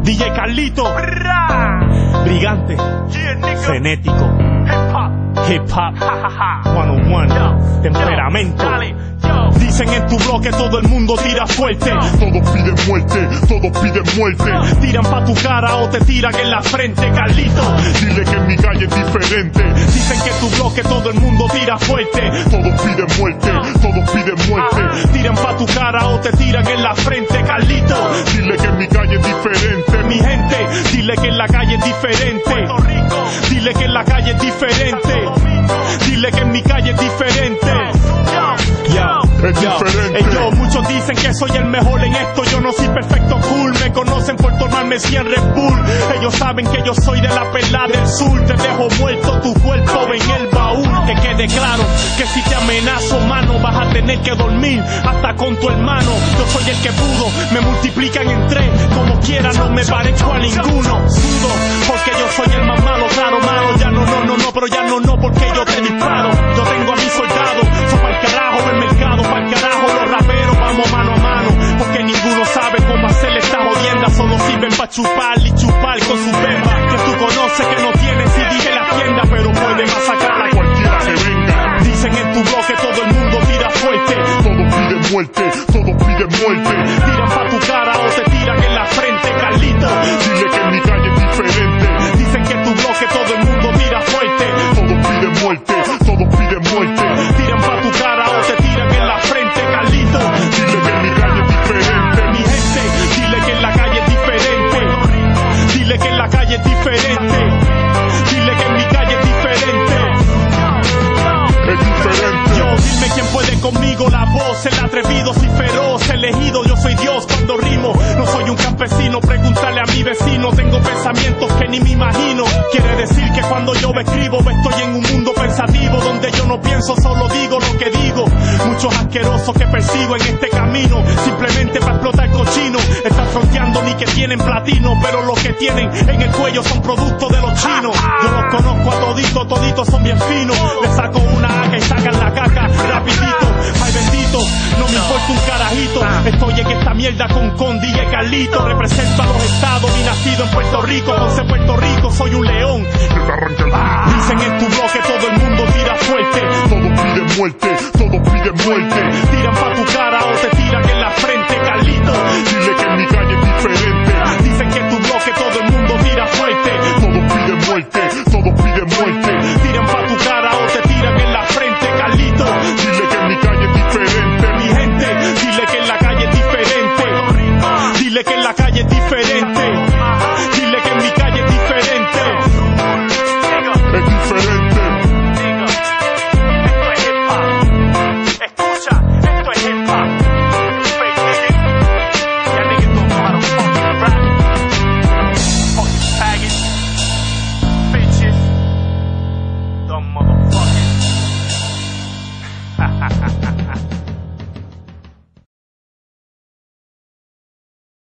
DJ Carlito, brigante, frenético, hip hop 101, temperamento. Dicen en tu bloque todo el mundo tira fuerte. Todos piden muerte, todos piden muerte. Tiran pa' tu cara o te tiran en la frente, Carlito. Dile que en mi calle es diferente. Dicen que en tu bloque todo el mundo tira fuerte. Todos piden muerte, todos piden muerte. Tiran pa' tu cara o te tiran en la frente, Carlito. Dile que en mi calle es diferente. Mi gente, dile que en la calle es diferente. Dile que en la calle es diferente. Dile que en mi calle es diferente. Es diferente. Ellos, muchos dicen que soy el mejor en esto. Yo no soy perfecto, cool. Me conocen por tomarme 100 Red Bull. Ellos saben que yo soy de la perla del sur. Te dejo muerto tu cuerpo en el baúl. Que quede claro que si te amenazo, mano, vas a tener que dormir hasta con tu hermano. Yo soy el que pudo, me multiplican en 3. Como quiera, no me parezco a ninguno. Sudo, porque yo soy el más malo. Claro, malo, ya no, pero ya no, porque yo te disparo. Yo tengo a mis soldados, son pa'l carajo el mercado, pa'l carajo los raperos, vamos mano a mano. Porque ninguno sabe cómo hacer esta jodienda. Solo sirven pa' chupar y chupar con su bemba. Que tú conoces que no tienen CD en la tienda, pero puede masacrar a cualquiera que venga. Dicen en tu bloque todo el mundo tira fuerte. Todos piden muerte, todos piden muerte. Tiran pa' tu cara o te tiran en la frente, Carlito. Dile que en mi calle es diferente. Dicen que en tu bloque todo el mundo tira fuerte. Todos piden muerte, todos piden muerte. Tiran pa' tu cara o te tiran en la frente, Carlito. Dile que en mi calle es diferente. Mi gente, dile que en la calle es diferente. Dile que en la calle es diferente. Dile que en mi calle es diferente. Es diferente. Yo, dime quién puede conmigo, la voz, el atrevido, soy feroz, elegido, yo soy Dios cuando rimo. No soy un campesino, pregúntale a mi vecino. Tengo pensamientos que ni me imagino. Quiere decir que cuando yo escribo estoy en un mundo pensativo, donde yo no pienso, solo digo lo que digo. Muchos asquerosos que persigo en este camino, simplemente para explotar cochino. Están fronteando ni que tienen platino, pero los que tienen en el cuello son productos de los chinos. Yo los conozco a toditos son bien finos. Les saco una AK y sacan la caca rapidito. Ay bendito, no me importa un carajito. Estoy en esta mierda con DJ Carlito. Represento a los estados y nacido en Puerto Rico. Ponce Puerto Rico, soy un león. Dicen en tu bloque todo el mundo tira fuerte. Todos piden muerte, todos piden muerte. Tiran pa' tu cara o te tiran en la frente, Carlito. Dile que en mi calle es diferente. Dicen que en tu bloque todo el mundo tira fuerte. Todos piden muerte, todos piden muerte. Tiran pa' tu cara o te tiran en la frente, Carlito. Dile que en mi calle es diferente. Mi gente, dile que en la calle es diferente. Dile que en la calle es diferente. Dile que en mi calle es diferente. Es diferente. Esto es hip hop. Escucha, esto es hip hop. Fake nigga. Ya niggas don't know how to fucking rap. Fucking faggots. Bitches. Dumb motherfuckers.